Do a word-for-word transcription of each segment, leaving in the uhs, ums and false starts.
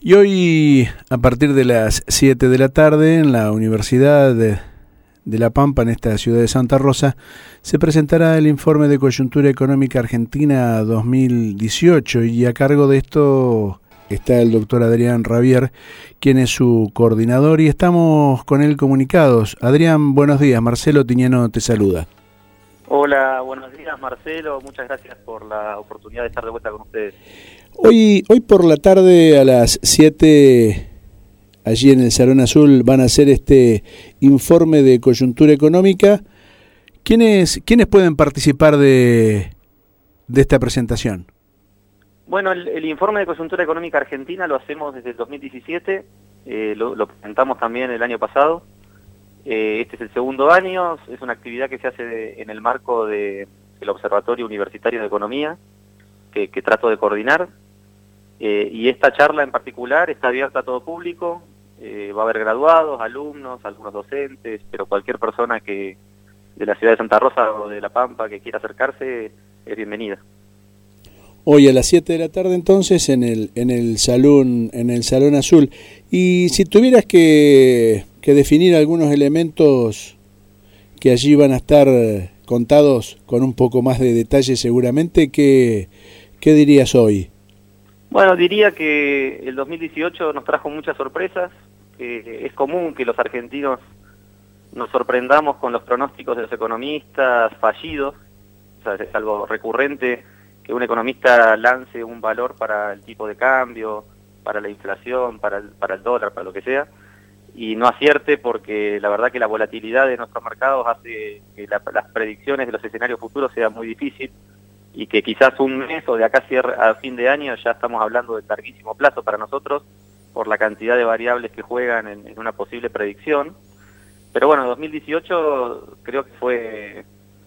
Y hoy, a partir de las siete de la tarde, en la Universidad de, de La Pampa, en esta ciudad de Santa Rosa, se presentará el informe de Coyuntura Económica Argentina dos mil dieciocho, y a cargo de esto está el doctor Adrián Ravier, quien es su coordinador, y estamos con él comunicados. Adrián, buenos días. Marcelo Tiñano te saluda. Hola, buenos días, Marcelo. Muchas gracias por la oportunidad de estar de vuelta con ustedes. Hoy, hoy por la tarde a las siete, allí en el Salón Azul, van a hacer este informe de coyuntura económica. ¿Quiénes, quiénes pueden participar de, de esta presentación? Bueno, el, el informe de coyuntura económica argentina lo hacemos desde el dos mil diecisiete, eh, lo, lo presentamos también el año pasado. Eh, este es el segundo año, es una actividad que se hace de, en el marco de, del Observatorio Universitario de Economía, que, que trato de coordinar. Eh, y esta charla en particular está abierta a todo público, eh, va a haber graduados, alumnos, algunos docentes, pero cualquier persona que de la ciudad de Santa Rosa o de La Pampa que quiera acercarse es bienvenida. Hoy a las siete de la tarde entonces en el en el salón en el Salón Azul. Y si tuvieras que, que definir algunos elementos que allí van a estar contados con un poco más de detalle seguramente, ¿qué, qué dirías hoy? Bueno, diría que el dos mil dieciocho nos trajo muchas sorpresas. Eh, es común que los argentinos nos sorprendamos con los pronósticos de los economistas fallidos. O sea, es algo recurrente que un economista lance un valor para el tipo de cambio, para la inflación, para el, para el dólar, para lo que sea, y no acierte, porque la verdad que la volatilidad de nuestros mercados hace que la, las predicciones de los escenarios futuros sea muy difícil, y que quizás un mes o de acá a fin de año ya estamos hablando de larguísimo plazo para nosotros por la cantidad de variables que juegan en, en una posible predicción. Pero bueno, dos mil dieciocho creo que fue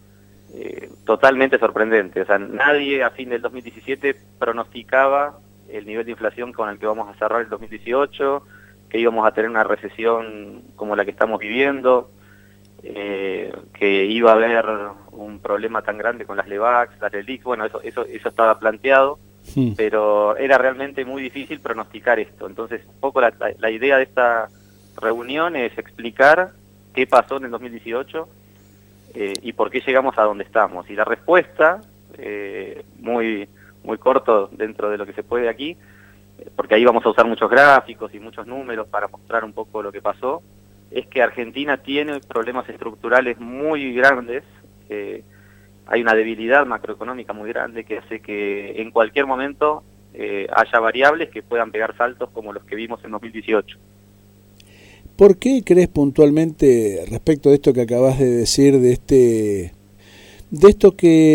eh, totalmente sorprendente. O sea, nadie a fin del dos mil diecisiete pronosticaba el nivel de inflación con el que vamos a cerrar el dos mil dieciocho, que íbamos a tener una recesión como la que estamos viviendo, eh, que iba a haber un problema tan grande con las LEVAX, las LELIQ. Bueno, eso, eso, eso estaba planteado, sí, pero era realmente muy difícil pronosticar esto. Entonces, un poco la, la, la idea de esta reunión es explicar qué pasó en el dos mil dieciocho eh, y por qué llegamos a donde estamos. Y la respuesta, eh, muy, muy corto dentro de lo que se puede aquí, porque ahí vamos a usar muchos gráficos y muchos números para mostrar un poco lo que pasó, es que Argentina tiene problemas estructurales muy grandes. Eh, hay una debilidad macroeconómica muy grande que hace que en cualquier momento eh, haya variables que puedan pegar saltos como los que vimos en dos mil dieciocho. ¿Por qué crees puntualmente, respecto de esto que acabas de decir, de este, de esto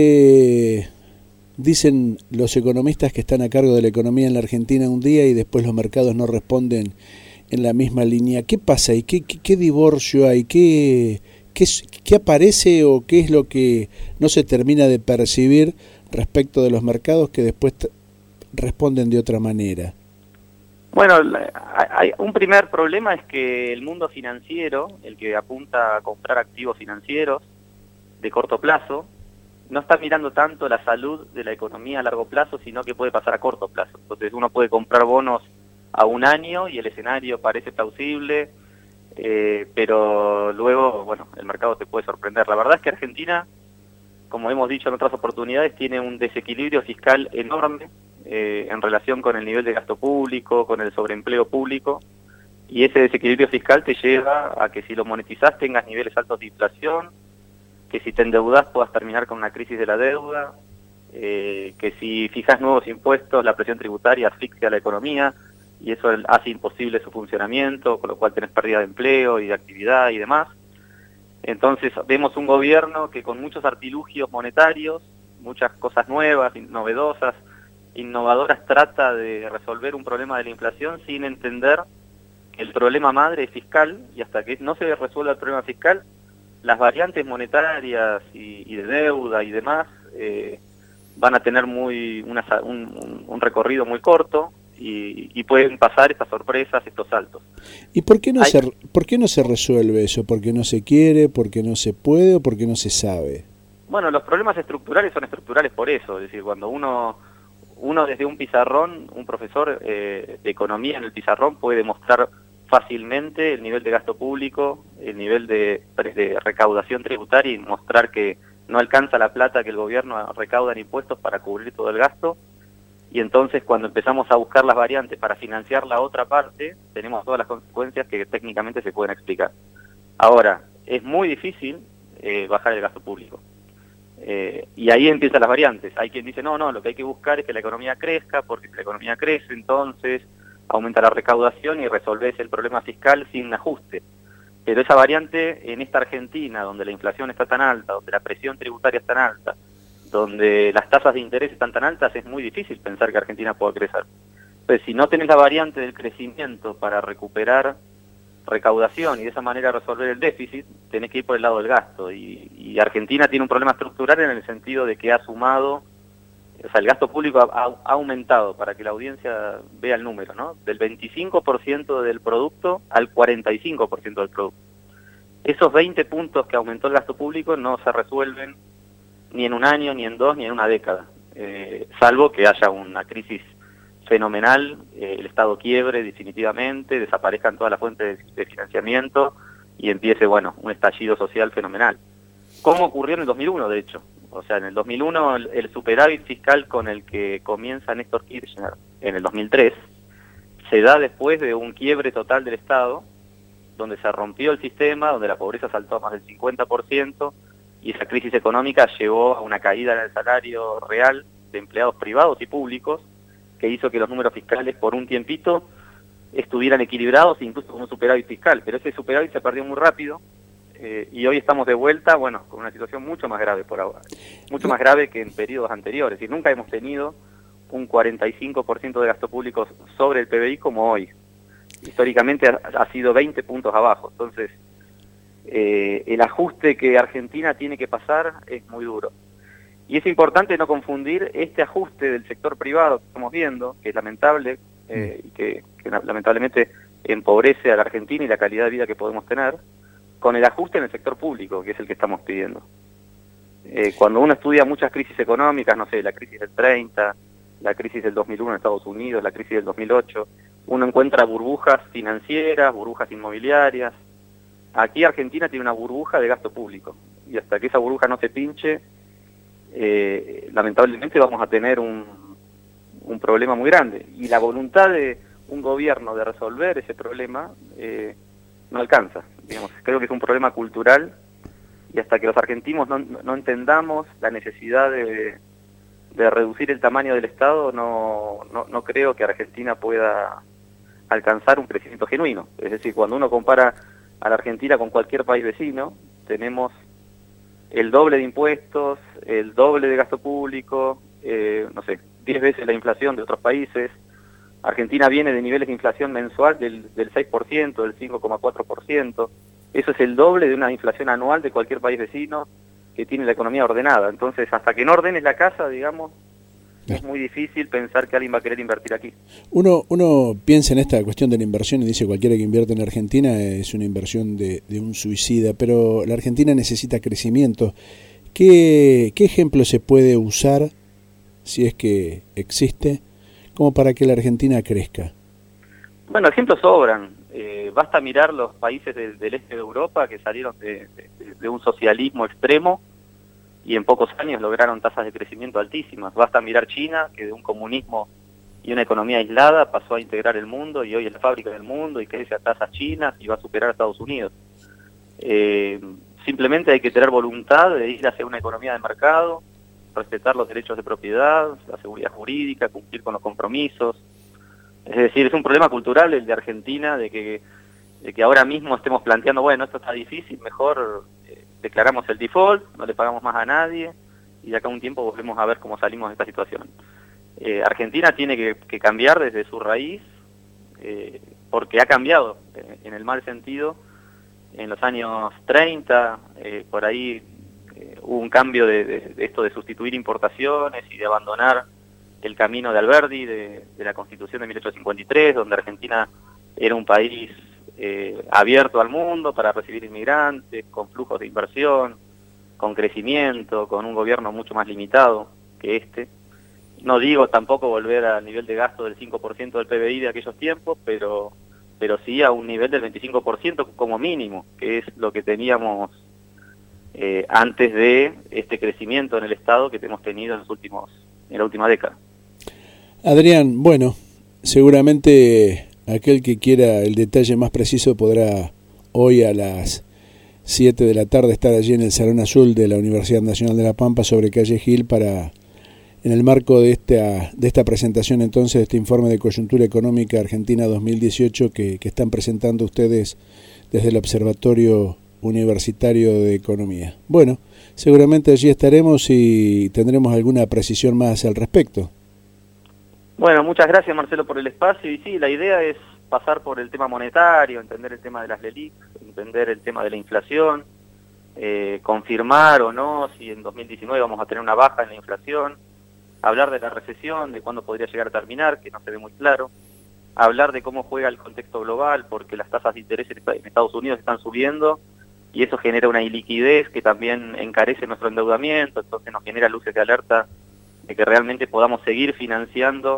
que dicen los economistas que están a cargo de la economía en la Argentina un día y después los mercados no responden en la misma línea? ¿Qué pasa y qué, qué, qué divorcio hay? ¿Qué, qué, ¿Qué aparece o qué es lo que no se termina de percibir respecto de los mercados que después responden de otra manera? Bueno, hay un primer problema es que el mundo financiero, el que apunta a comprar activos financieros de corto plazo, no está mirando tanto la salud de la economía a largo plazo, sino que puede pasar a corto plazo. Entonces uno puede comprar bonos a un año y el escenario parece plausible, eh, pero luego, bueno, el mercado te puede sorprender. La verdad es que Argentina, como hemos dicho en otras oportunidades, tiene un desequilibrio fiscal enorme eh, en relación con el nivel de gasto público, con el sobreempleo público, y ese desequilibrio fiscal te lleva a que si lo monetizás tengas niveles altos de inflación, que si te endeudás puedas terminar con una crisis de la deuda, eh, que si fijas nuevos impuestos, la presión tributaria asfixia a la economía, y eso hace imposible su funcionamiento, con lo cual tenés pérdida de empleo y de actividad y demás. Entonces vemos un gobierno que con muchos artilugios monetarios, muchas cosas nuevas, novedosas, innovadoras, trata de resolver un problema de la inflación sin entender que el problema madre es fiscal, y hasta que no se resuelva el problema fiscal, las variantes monetarias y, y de deuda y demás eh, van a tener muy una, un, un recorrido muy corto, y, y pueden pasar estas sorpresas, estos saltos. ¿Y por qué no Hay... se por qué no se resuelve eso? ¿Por qué no se quiere? ¿Por qué no se puede? ¿O por qué no se sabe? Bueno, los problemas estructurales son estructurales por eso, es decir, cuando uno uno desde un pizarrón, un profesor eh, de economía en el pizarrón puede mostrar fácilmente el nivel de gasto público, el nivel de, de recaudación tributaria y mostrar que no alcanza la plata que el gobierno recauda en impuestos para cubrir todo el gasto. Y entonces cuando empezamos a buscar las variantes para financiar la otra parte, tenemos todas las consecuencias que técnicamente se pueden explicar. Ahora, es muy difícil eh, bajar el gasto público. Eh, y ahí empiezan las variantes. Hay quien dice, no, no, lo que hay que buscar es que la economía crezca, porque si la economía crece, entonces aumenta la recaudación y resolvés el problema fiscal sin ajuste. Pero esa variante en esta Argentina, donde la inflación está tan alta, donde la presión tributaria es tan alta, donde las tasas de interés están tan altas, es muy difícil pensar que Argentina pueda crecer. Pues si no tenés la variante del crecimiento para recuperar recaudación y de esa manera resolver el déficit, tenés que ir por el lado del gasto. Y, y Argentina tiene un problema estructural en el sentido de que ha sumado, o sea, el gasto público ha, ha aumentado, para que la audiencia vea el número, ¿no? Del veinticinco por ciento del producto al cuarenta y cinco por ciento del producto. Esos veinte puntos que aumentó el gasto público no se resuelven ni en un año, ni en dos, ni en una década, eh, salvo que haya una crisis fenomenal, eh, el Estado quiebre definitivamente, desaparezcan todas las fuentes de, de financiamiento y empiece, bueno, un estallido social fenomenal. Como ocurrió en el dos mil uno, de hecho. O sea, en el dos mil uno el, el superávit fiscal con el que comienza Néstor Kirchner en el dos mil tres se da después de un quiebre total del Estado, donde se rompió el sistema, donde la pobreza saltó a más del cincuenta por ciento y esa crisis económica llevó a una caída en el salario real de empleados privados y públicos, que hizo que los números fiscales por un tiempito estuvieran equilibrados, incluso con un superávit fiscal, pero ese superávit se perdió muy rápido eh, y hoy estamos de vuelta, bueno, con una situación mucho más grave por ahora, mucho más grave que en periodos anteriores, y nunca hemos tenido un cuarenta y cinco por ciento de gasto público sobre el P B I como hoy. Históricamente ha, ha sido veinte puntos abajo, entonces eh, el ajuste que Argentina tiene que pasar es muy duro. Y es importante no confundir este ajuste del sector privado que estamos viendo, que es lamentable eh, y que, que lamentablemente empobrece a la Argentina y la calidad de vida que podemos tener, con el ajuste en el sector público, que es el que estamos pidiendo. Eh, cuando uno estudia muchas crisis económicas, no sé, la crisis del treinta, la crisis del dos mil uno en Estados Unidos, la crisis del dos mil ocho, uno encuentra burbujas financieras, burbujas inmobiliarias. Aquí Argentina tiene una burbuja de gasto público, y hasta que esa burbuja no se pinche, Eh, lamentablemente vamos a tener un, un problema muy grande, y la voluntad de un gobierno de resolver ese problema eh, no alcanza. Digamos, creo que es un problema cultural, y hasta que los argentinos no, no entendamos la necesidad de, de reducir el tamaño del Estado, no, no, no creo que Argentina pueda alcanzar un crecimiento genuino. Es decir, cuando uno compara a la Argentina con cualquier país vecino, tenemos el doble de impuestos, el doble de gasto público, eh, no sé, diez veces la inflación de otros países. Argentina viene de niveles de inflación mensual del, del seis por ciento, del cinco coma cuatro por ciento. Eso es el doble de una inflación anual de cualquier país vecino que tiene la economía ordenada. Entonces, hasta que no ordenes la casa, digamos, es muy difícil pensar que alguien va a querer invertir aquí. Uno uno piensa en esta cuestión de la inversión y dice cualquiera que invierte en Argentina es una inversión de, de un suicida, pero la Argentina necesita crecimiento. ¿Qué, qué ejemplo se puede usar, si es que existe, como para que la Argentina crezca? Bueno, ejemplos sobran. Eh, basta mirar los países de, del este de Europa que salieron de, de, de un socialismo extremo y en pocos años lograron tasas de crecimiento altísimas. Basta mirar China, que de un comunismo y una economía aislada pasó a integrar el mundo y hoy es la fábrica del mundo y crece a tasas chinas y va a superar a Estados Unidos. Eh, simplemente hay que tener voluntad de ir hacia una economía de mercado, respetar los derechos de propiedad, la seguridad jurídica, cumplir con los compromisos. Es decir, es un problema cultural el de Argentina, de que, de que ahora mismo estemos planteando, bueno, esto está difícil, mejor eh, declaramos el default, no le pagamos más a nadie, y de acá a un tiempo volvemos a ver cómo salimos de esta situación. Eh, Argentina tiene que, que cambiar desde su raíz, eh, porque ha cambiado eh, en el mal sentido. En los años treinta, eh, por ahí eh, hubo un cambio de, de, de esto de sustituir importaciones y de abandonar el camino de Alberdi, de, de la Constitución de mil ochocientos cincuenta y tres, donde Argentina era un país eh, abierto al mundo para recibir inmigrantes, con flujos de inversión, con crecimiento, con un gobierno mucho más limitado que este. no digo tampoco volver al nivel de gasto del cinco por ciento del P B I de aquellos tiempos, pero, pero sí a un nivel del veinticinco por ciento como mínimo, que es lo que teníamos eh, antes de este crecimiento en el Estado que hemos tenido en los últimos, en la última década. Adrián, bueno, seguramente aquel que quiera el detalle más preciso podrá hoy a las siete de la tarde estar allí en el Salón Azul de la Universidad Nacional de La Pampa sobre calle Gil para, en el marco de esta, de esta presentación entonces, de este informe de coyuntura económica Argentina dos mil dieciocho que, que están presentando ustedes desde el Observatorio Universitario de Economía. Bueno, seguramente allí estaremos y tendremos alguna precisión más al respecto. Bueno, muchas gracias Marcelo por el espacio y sí, la idea es pasar por el tema monetario, entender el tema de las LELIQ, entender el tema de la inflación, eh, confirmar o no si en dos mil diecinueve vamos a tener una baja en la inflación, hablar de la recesión, de cuándo podría llegar a terminar, que no se ve muy claro, hablar de cómo juega el contexto global, porque las tasas de interés en Estados Unidos están subiendo y eso genera una iliquidez que también encarece nuestro endeudamiento, entonces nos genera luces de alerta de que realmente podamos seguir financiando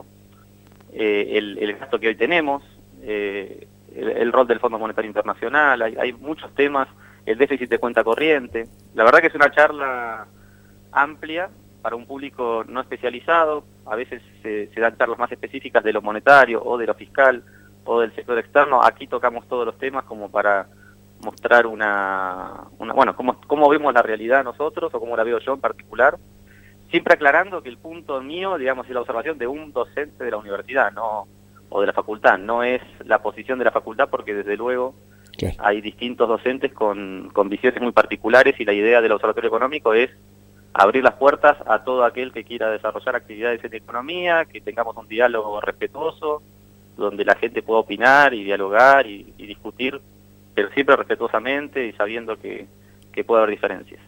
eh, el, el gasto que hoy tenemos, eh, el, el rol del Fondo Monetario Internacional, hay, hay muchos temas, el déficit de cuenta corriente. La verdad que es una charla amplia para un público no especializado, a veces se, se dan charlas más específicas de lo monetario o de lo fiscal o del sector externo. Aquí tocamos todos los temas como para mostrar una, una bueno, cómo, cómo vemos la realidad nosotros o cómo la veo yo en particular. Siempre aclarando que el punto mío, digamos, es la observación de un docente de la universidad, no o de la facultad, no es la posición de la facultad, porque desde luego claro, hay distintos docentes con, con visiones muy particulares y la idea del Observatorio Económico es abrir las puertas a todo aquel que quiera desarrollar actividades en economía, que tengamos un diálogo respetuoso, donde la gente pueda opinar y dialogar y, y discutir, pero siempre respetuosamente y sabiendo que, que puede haber diferencias.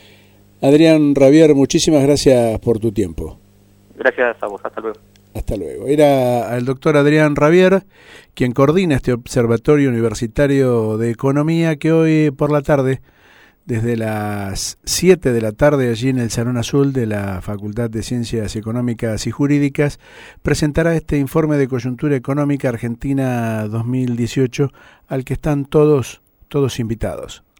Adrián Ravier, muchísimas gracias por tu tiempo. Gracias a vos, hasta luego. Hasta luego. Era el doctor Adrián Ravier quien coordina este Observatorio Universitario de Economía que hoy por la tarde, desde las siete de la tarde allí en el Salón Azul de la Facultad de Ciencias Económicas y Jurídicas, presentará este informe de coyuntura económica Argentina dos mil dieciocho al que están todos, todos invitados.